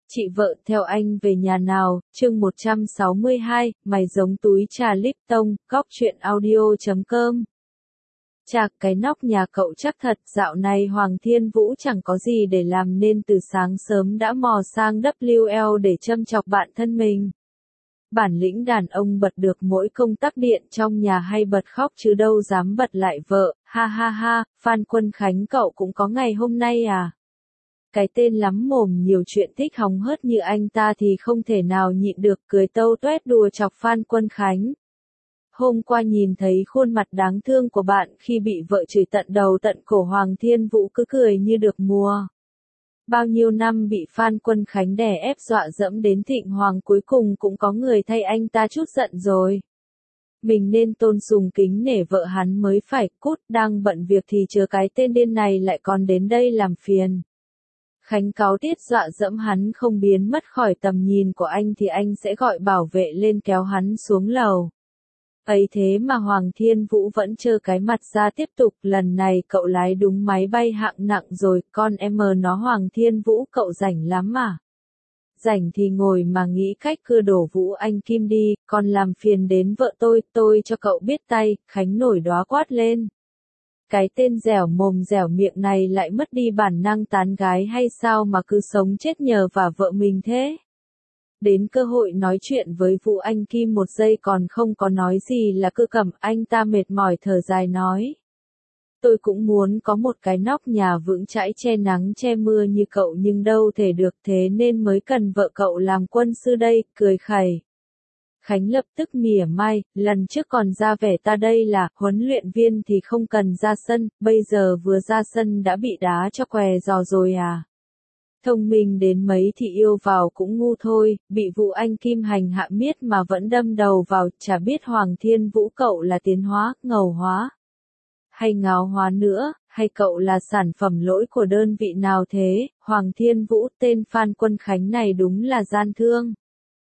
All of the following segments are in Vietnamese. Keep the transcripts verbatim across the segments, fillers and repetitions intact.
Chị vợ theo anh về nhà nào, chương một trăm sáu mươi hai, mày giống túi trà Lipton, góc truyện audio chấm com. Chà, cái nóc nhà cậu chắc thật, dạo này Hoàng Thiên Vũ chẳng có gì để làm nên từ sáng sớm đã mò sang vê kép lờ để châm chọc bạn thân mình. Bản lĩnh đàn ông bật được mỗi công tắc điện trong nhà hay bật khóc chứ đâu dám bật lại vợ, ha ha ha, Phan Quân Khánh cậu cũng có ngày hôm nay à? Cái tên lắm mồm nhiều chuyện thích hóng hớt như anh ta thì không thể nào nhịn được cười tâu tuét đùa chọc Phan Quân Khánh. Hôm qua nhìn thấy khuôn mặt đáng thương của bạn khi bị vợ chửi tận đầu tận cổ, Hoàng Thiên Vũ cứ cười như được mùa. Bao nhiêu năm bị Phan Quân Khánh đè ép dọa dẫm đến thịnh hoàng, cuối cùng cũng có người thay anh ta trút giận rồi. Mình nên tôn sùng kính nể vợ hắn mới phải, cút, đang bận việc thì chớ cái tên điên này lại còn đến đây làm phiền. Khánh cáu tiết dọa dẫm hắn không biến mất khỏi tầm nhìn của anh thì anh sẽ gọi bảo vệ lên kéo hắn xuống lầu. Ấy thế mà Hoàng Thiên Vũ vẫn trơ cái mặt ra tiếp tục, lần này cậu lái đúng máy bay hạng nặng rồi, con em nó Hoàng Thiên Vũ cậu rảnh lắm à? Rảnh thì ngồi mà nghĩ cách cưa đổ Vũ Anh Kim đi, còn làm phiền đến vợ tôi, tôi cho cậu biết tay, Khánh nổi đoá quát lên. Cái tên dẻo mồm dẻo miệng này lại mất đi bản năng tán gái hay sao mà cứ sống chết nhờ vào vợ mình thế? Đến cơ hội nói chuyện với Vũ Anh Kim một giây còn không có nói gì là cứ cầm, anh ta mệt mỏi thở dài nói. Tôi cũng muốn có một cái nóc nhà vững chãi che nắng che mưa như cậu nhưng đâu thể được, thế nên mới cần vợ cậu làm quân sư đây, cười khẩy. Khánh lập tức mỉa mai, lần trước còn ra vẻ ta đây là huấn luyện viên thì không cần ra sân, bây giờ vừa ra sân đã bị đá cho què giò rồi à? Thông minh đến mấy thì yêu vào cũng ngu thôi, bị Vũ Anh Kim hành hạ miết mà vẫn đâm đầu vào, chả biết Hoàng Thiên Vũ cậu là tiến hóa, ngầu hóa, hay ngáo hóa nữa, hay cậu là sản phẩm lỗi của đơn vị nào thế? Hoàng Thiên Vũ, tên Phan Quân Khánh này đúng là gian thương.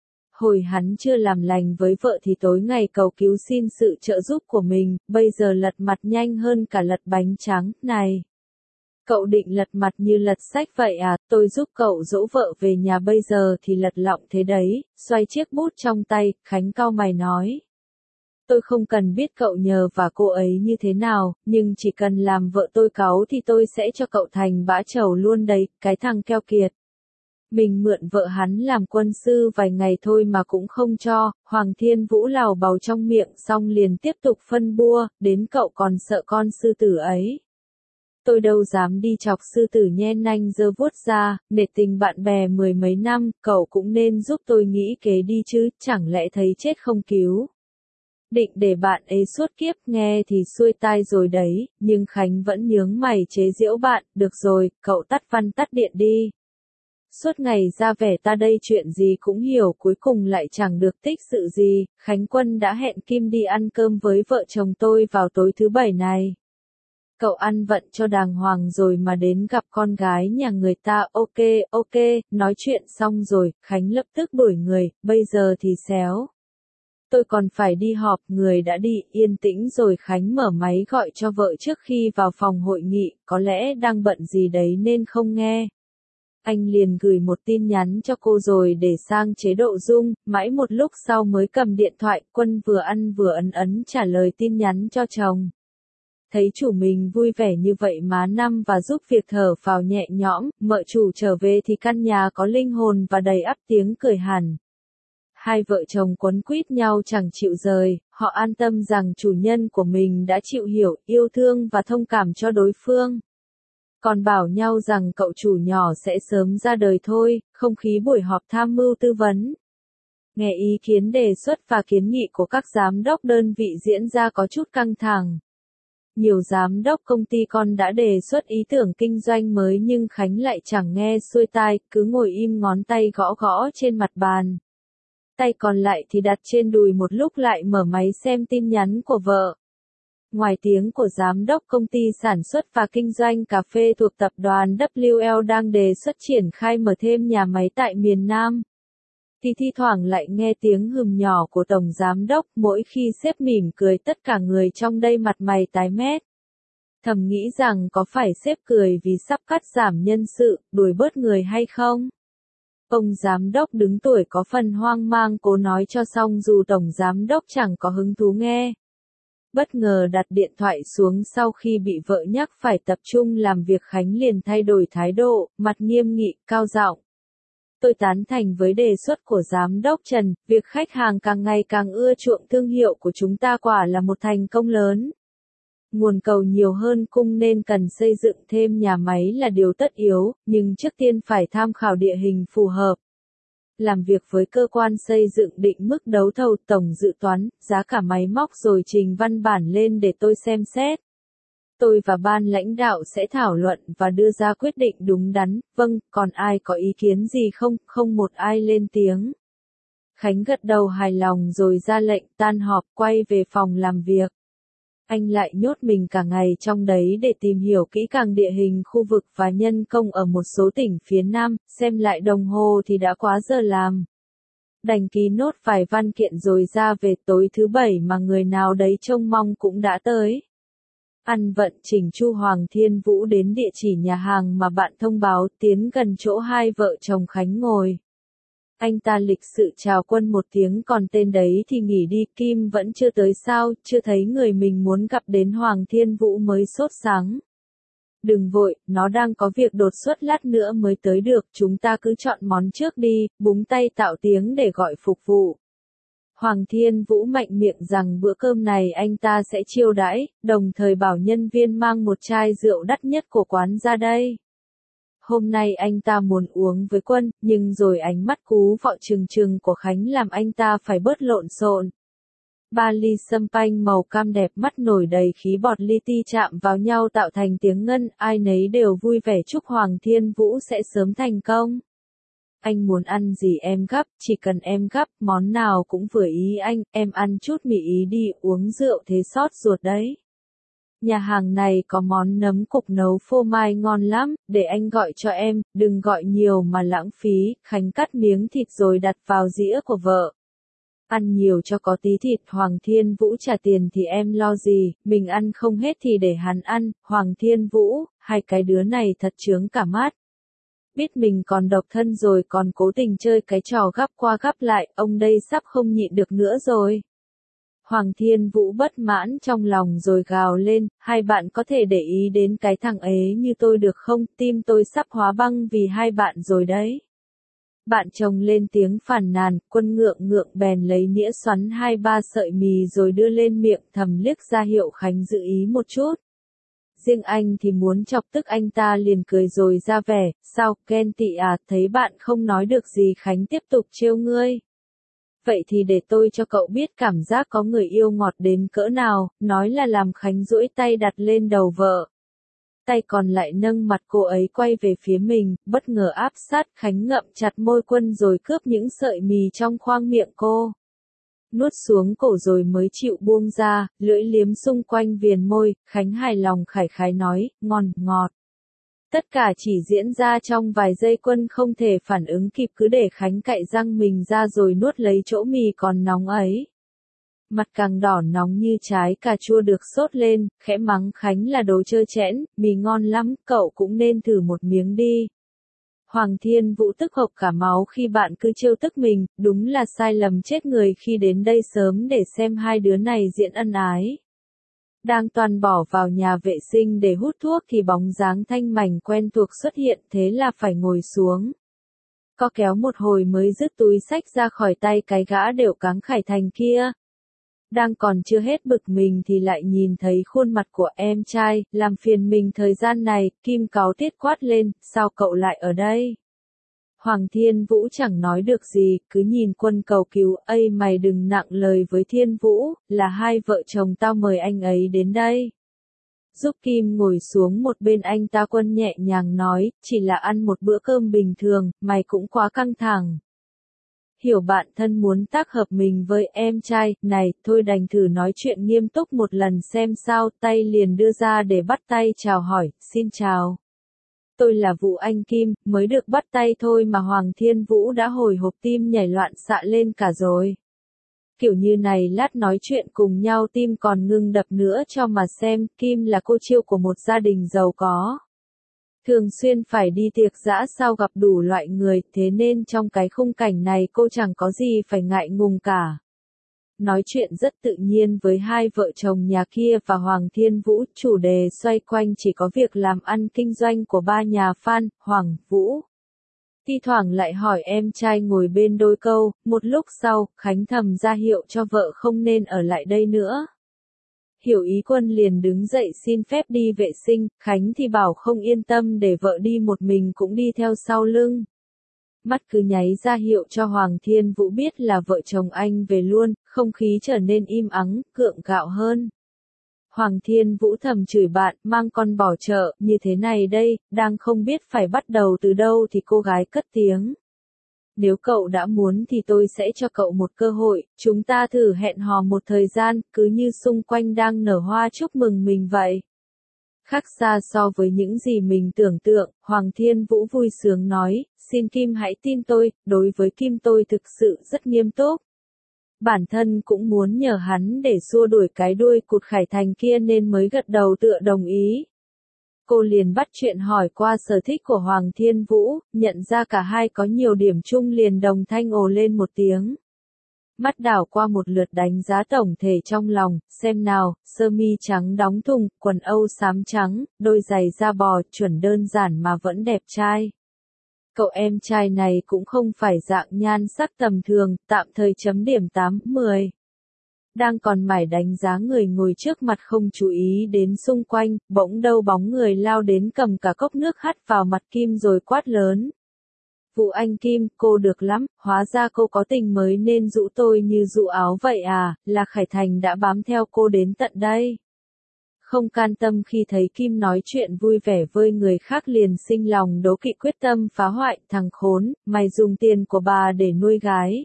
Hồi hắn chưa làm lành với vợ thì tối ngày cầu cứu xin sự trợ giúp của mình, bây giờ lật mặt nhanh hơn cả lật bánh trắng, này. Cậu định lật mặt như lật sách vậy à, tôi giúp cậu dỗ vợ về nhà bây giờ thì lật lọng thế đấy, xoay chiếc bút trong tay, Khánh cau mày nói. Tôi không cần biết cậu nhờ và cô ấy như thế nào, nhưng chỉ cần làm vợ tôi cáu thì tôi sẽ cho cậu thành bã trầu luôn đấy, cái thằng keo kiệt. Mình mượn vợ hắn làm quân sư vài ngày thôi mà cũng không cho, Hoàng Thiên Vũ lào bào trong miệng xong liền tiếp tục phân bua, đến cậu còn sợ con sư tử ấy. Tôi đâu dám đi chọc sư tử nhen nanh giơ vuốt ra, nể tình bạn bè mười mấy năm, cậu cũng nên giúp tôi nghĩ kế đi chứ, chẳng lẽ thấy chết không cứu. Định để bạn ấy suốt kiếp, nghe thì xuôi tai rồi đấy, nhưng Khánh vẫn nhướng mày chế giễu bạn, được rồi, cậu tắt văn tắt điện đi. Suốt ngày ra vẻ ta đây chuyện gì cũng hiểu cuối cùng lại chẳng được tích sự gì, Khánh Quân đã hẹn Kim đi ăn cơm với vợ chồng tôi vào tối thứ bảy này. Cậu ăn vận cho đàng hoàng rồi mà đến gặp con gái nhà người ta, ok, ok, nói chuyện xong rồi, Khánh lập tức đuổi người, bây giờ thì xéo. Tôi còn phải đi họp, người đã đi, yên tĩnh rồi Khánh mở máy gọi cho vợ trước khi vào phòng hội nghị, có lẽ đang bận gì đấy nên không nghe. Anh liền gửi một tin nhắn cho cô rồi để sang chế độ rung, mãi một lúc sau mới cầm điện thoại, Quân vừa ăn vừa ấn ấn trả lời tin nhắn cho chồng. Thấy chủ mình vui vẻ như vậy má năm và giúp việc thở phào nhẹ nhõm, mợ chủ trở về thì căn nhà có linh hồn và đầy ắp tiếng cười hẳn. Hai vợ chồng quấn quýt nhau chẳng chịu rời, họ an tâm rằng chủ nhân của mình đã chịu hiểu, yêu thương và thông cảm cho đối phương. Còn bảo nhau rằng cậu chủ nhỏ sẽ sớm ra đời thôi, không khí buổi họp tham mưu tư vấn. Nghe ý kiến đề xuất và kiến nghị của các giám đốc đơn vị diễn ra có chút căng thẳng. Nhiều giám đốc công ty con đã đề xuất ý tưởng kinh doanh mới nhưng Khánh lại chẳng nghe xuôi tai, cứ ngồi im ngón tay gõ gõ trên mặt bàn. Tay còn lại thì đặt trên đùi một lúc lại mở máy xem tin nhắn của vợ. Ngoài tiếng của giám đốc công ty sản xuất và kinh doanh cà phê thuộc tập đoàn vê kép lờ đang đề xuất triển khai mở thêm nhà máy tại miền Nam, thì thi thoảng lại nghe tiếng hừm nhỏ của tổng giám đốc, mỗi khi sếp mỉm cười tất cả người trong đây mặt mày tái mét. Thầm nghĩ rằng có phải sếp cười vì sắp cắt giảm nhân sự, đuổi bớt người hay không? Ông giám đốc đứng tuổi có phần hoang mang cố nói cho xong dù tổng giám đốc chẳng có hứng thú nghe. Bất ngờ đặt điện thoại xuống sau khi bị vợ nhắc phải tập trung làm việc, Khánh liền thay đổi thái độ, mặt nghiêm nghị, cao giọng. Tôi tán thành với đề xuất của giám đốc Trần, việc khách hàng càng ngày càng ưa chuộng thương hiệu của chúng ta quả là một thành công lớn. Nguồn cầu nhiều hơn cung nên cần xây dựng thêm nhà máy là điều tất yếu, nhưng trước tiên phải tham khảo địa hình phù hợp. Làm việc với cơ quan xây dựng định mức đấu thầu, tổng dự toán, giá cả máy móc rồi trình văn bản lên để tôi xem xét. Tôi và ban lãnh đạo sẽ thảo luận và đưa ra quyết định đúng đắn. Vâng, còn ai có ý kiến gì không? Không một ai lên tiếng. Khánh gật đầu hài lòng rồi ra lệnh tan họp, quay về phòng làm việc. Anh lại nhốt mình cả ngày trong đấy để tìm hiểu kỹ càng địa hình khu vực và nhân công ở một số tỉnh phía Nam, xem lại đồng hồ thì đã quá giờ làm. Đành ký nốt vài văn kiện rồi ra về. Tối thứ bảy mà người nào đấy trông mong cũng đã tới. Ăn vận chỉnh chu, Hoàng Thiên Vũ đến địa chỉ nhà hàng mà bạn thông báo, tiến gần chỗ hai vợ chồng Khánh ngồi. Anh ta lịch sự chào Quân một tiếng, còn tên đấy thì nghỉ đi. Kim vẫn chưa tới sao? Chưa thấy người mình muốn gặp đến. Hoàng Thiên Vũ mới sốt sắng. Đừng vội, nó đang có việc đột xuất, lát nữa mới tới được, chúng ta cứ chọn món trước đi. Búng tay tạo tiếng để gọi phục vụ. Hoàng Thiên Vũ mạnh miệng rằng bữa cơm này anh ta sẽ chiêu đãi, đồng thời bảo nhân viên mang một chai rượu đắt nhất của quán ra đây. Hôm nay anh ta muốn uống với Quân, nhưng rồi ánh mắt cú vọ trừng trừng của Khánh làm anh ta phải bớt lộn xộn. Ba ly sâm panh màu cam đẹp mắt nổi đầy khí bọt li ti chạm vào nhau tạo thành tiếng ngân, ai nấy đều vui vẻ chúc Hoàng Thiên Vũ sẽ sớm thành công. Anh muốn ăn gì em gắp, chỉ cần em gắp, món nào cũng vừa ý anh, em ăn chút mì ý đi, uống rượu thế sót ruột đấy. Nhà hàng này có món nấm cục nấu phô mai ngon lắm, để anh gọi cho em, đừng gọi nhiều mà lãng phí. Khánh cắt miếng thịt rồi đặt vào dĩa của vợ. Ăn nhiều cho có tí thịt. Hoàng Thiên Vũ trả tiền thì em lo gì, mình ăn không hết thì để hắn ăn. Hoàng Thiên Vũ, hai cái đứa này thật chướng cả mắt. Biết mình còn độc thân rồi còn cố tình chơi cái trò gắp qua gắp lại, ông đây sắp không nhịn được nữa rồi. Hoàng Thiên Vũ bất mãn trong lòng rồi gào lên, hai bạn có thể để ý đến cái thằng ấy như tôi được không, tim tôi sắp hóa băng vì hai bạn rồi đấy. Bạn chồng lên tiếng phàn nàn, Quân ngượng ngượng bèn lấy nĩa xoắn hai ba sợi mì rồi đưa lên miệng, thầm liếc ra hiệu Khánh giữ ý một chút. Riêng anh thì muốn chọc tức anh ta liền cười rồi ra vẻ, sao, ghen tị à, thấy bạn không nói được gì. Khánh tiếp tục trêu ngươi. Vậy thì để tôi cho cậu biết cảm giác có người yêu ngọt đến cỡ nào, nói là làm. Khánh duỗi tay đặt lên đầu vợ. Tay còn lại nâng mặt cô ấy quay về phía mình, bất ngờ áp sát. Khánh ngậm chặt môi Quân rồi cướp những sợi mì trong khoang miệng cô. Nuốt xuống cổ rồi mới chịu buông ra, lưỡi liếm xung quanh viền môi. Khánh hài lòng khải khái nói, ngon, ngọt. Tất cả chỉ diễn ra trong vài giây. Quân không thể phản ứng kịp, cứ để Khánh cạy răng mình ra rồi nuốt lấy chỗ mì còn nóng ấy. Mặt càng đỏ nóng như trái cà chua được sốt lên, khẽ mắng Khánh là đồ trơ trẽn, mì ngon lắm, cậu cũng nên thử một miếng đi. Hoàng Thiên Vũ tức hộc cả máu khi bạn cứ trêu tức mình, đúng là sai lầm chết người khi đến đây sớm để xem hai đứa này diễn ân ái. Đang toàn bỏ vào nhà vệ sinh để hút thuốc thì bóng dáng thanh mảnh quen thuộc xuất hiện, thế là phải ngồi xuống. Co kéo một hồi mới dứt túi xách ra khỏi tay cái gã đều cáng khải thành kia. Đang còn chưa hết bực mình thì lại nhìn thấy khuôn mặt của em trai, làm phiền mình thời gian này. Kim cáu tiết quát lên, sao cậu lại ở đây? Hoàng Thiên Vũ chẳng nói được gì, cứ nhìn Quân cầu cứu, ây mày đừng nặng lời với Thiên Vũ, là hai vợ chồng tao mời anh ấy đến đây. Giúp Kim ngồi xuống một bên anh ta. Quân nhẹ nhàng nói, chỉ là ăn một bữa cơm bình thường, mày cũng quá căng thẳng. Hiểu bạn thân muốn tác hợp mình với em trai, này, thôi đành thử nói chuyện nghiêm túc một lần xem sao. Tay liền đưa ra để bắt tay chào hỏi, xin chào. Tôi là Vũ Anh Kim, mới được bắt tay thôi mà Hoàng Thiên Vũ đã hồi hộp, tim nhảy loạn xạ lên cả rồi. Kiểu như này lát nói chuyện cùng nhau tim còn ngưng đập nữa cho mà xem. Kim là cô chiêu của một gia đình giàu có. Thường xuyên phải đi tiệc dã sao gặp đủ loại người, thế nên trong cái khung cảnh này cô chẳng có gì phải ngại ngùng cả. Nói chuyện rất tự nhiên với hai vợ chồng nhà kia và Hoàng Thiên Vũ, chủ đề xoay quanh chỉ có việc làm ăn kinh doanh của ba nhà Phan, Hoàng, Vũ. Thi thoảng lại hỏi em trai ngồi bên đôi câu, một lúc sau, Khánh thầm ra hiệu cho vợ không nên ở lại đây nữa. Hiểu ý Quân liền đứng dậy xin phép đi vệ sinh, Khánh thì bảo không yên tâm để vợ đi một mình cũng đi theo sau lưng. Mắt cứ nháy ra hiệu cho Hoàng Thiên Vũ biết là vợ chồng anh về luôn, không khí trở nên im ắng, gượng gạo hơn. Hoàng Thiên Vũ thầm chửi bạn, mang con bỏ chợ, như thế này đây, đang không biết phải bắt đầu từ đâu thì cô gái cất tiếng. Nếu cậu đã muốn thì tôi sẽ cho cậu một cơ hội, chúng ta thử hẹn hò một thời gian, cứ như xung quanh đang nở hoa chúc mừng mình vậy. Khác xa so với những gì mình tưởng tượng, Hoàng Thiên Vũ vui sướng nói, xin Kim hãy tin tôi, đối với Kim tôi thực sự rất nghiêm túc. Bản thân cũng muốn nhờ hắn để xua đuổi cái đuôi cụt Khải Thành kia nên mới gật đầu tựa đồng ý. Cô liền bắt chuyện hỏi qua sở thích của Hoàng Thiên Vũ, nhận ra cả hai có nhiều điểm chung liền đồng thanh ồ lên một tiếng. Mắt đảo qua một lượt đánh giá tổng thể trong lòng, xem nào, sơ mi trắng đóng thùng, quần âu xám trắng, đôi giày da bò, chuẩn đơn giản mà vẫn đẹp trai. Cậu em trai này cũng không phải dạng nhan sắc tầm thường, tạm thời chấm điểm tám, mười. Đang còn mải đánh giá người ngồi trước mặt không chú ý đến xung quanh, bỗng đâu bóng người lao đến cầm cả cốc nước hắt vào mặt Kim rồi quát lớn. Vũ Anh Kim, cô được lắm, hóa ra cô có tình mới nên dụ tôi như dụ áo vậy à, là Khải Thành đã bám theo cô đến tận đây. Không can tâm khi thấy Kim nói chuyện vui vẻ với người khác liền sinh lòng đố kỵ quyết tâm phá hoại, thằng khốn, mày dùng tiền của bà để nuôi gái.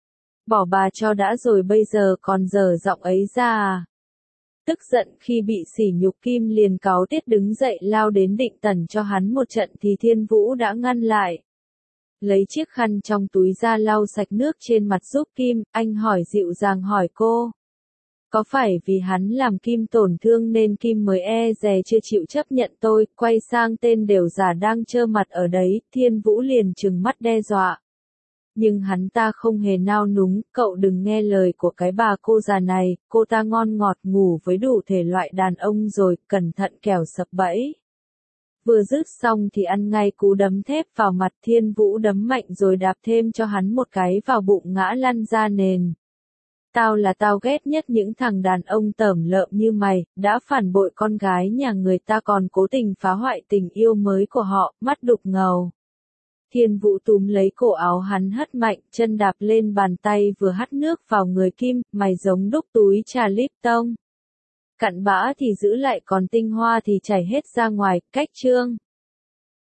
Bỏ bà cho đã rồi bây giờ còn dở giọng ấy ra à. Tức giận khi bị sỉ nhục Kim liền cáu tiết đứng dậy lao đến định tẩn cho hắn một trận thì Thiên Vũ đã ngăn lại. Lấy chiếc khăn trong túi ra lau sạch nước trên mặt giúp Kim, anh hỏi dịu dàng hỏi cô. Có phải vì hắn làm Kim tổn thương nên Kim mới e dè chưa chịu chấp nhận tôi, quay sang tên đều giả đang trơ mặt ở đấy, Thiên Vũ liền trừng mắt đe dọa. Nhưng hắn ta không hề nao núng, cậu đừng nghe lời của cái bà cô già này, cô ta ngon ngọt ngủ với đủ thể loại đàn ông rồi, cẩn thận kẻo sập bẫy. Vừa dứt xong thì ăn ngay cú đấm thép vào mặt Thiên Vũ đấm mạnh rồi đạp thêm cho hắn một cái vào bụng ngã lăn ra nền. Tao là tao ghét nhất những thằng đàn ông tởm lợm như mày, đã phản bội con gái nhà người ta còn cố tình phá hoại tình yêu mới của họ, mắt đục ngầu. Thiên Vũ túm lấy cổ áo hắn hất mạnh, chân đạp lên bàn tay vừa hắt nước vào người Kim, mày giống đúc túi trà Lipton. Cặn bã thì giữ lại còn tinh hoa thì chảy hết ra ngoài, cách chương.